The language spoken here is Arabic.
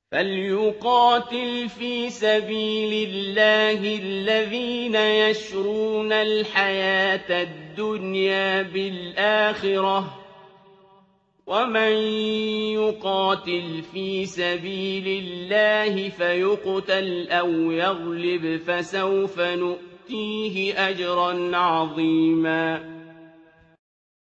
فَلْيُقَاتِلْ فِي سَبِيلِ اللَّهِ الَّذِينَ يَشْرُونَ الْحَيَاةَ الدُّنْيَا بِالْآخِرَةِ ۖ وَمَن يُقَاتِلْ فِي سَبِيلِ اللَّهِ فَيُقْتَلْ أَوْ يَغْلِبْ فَسَوْفَ نُؤْتِيهِ أَجْرًا عَظِيمًا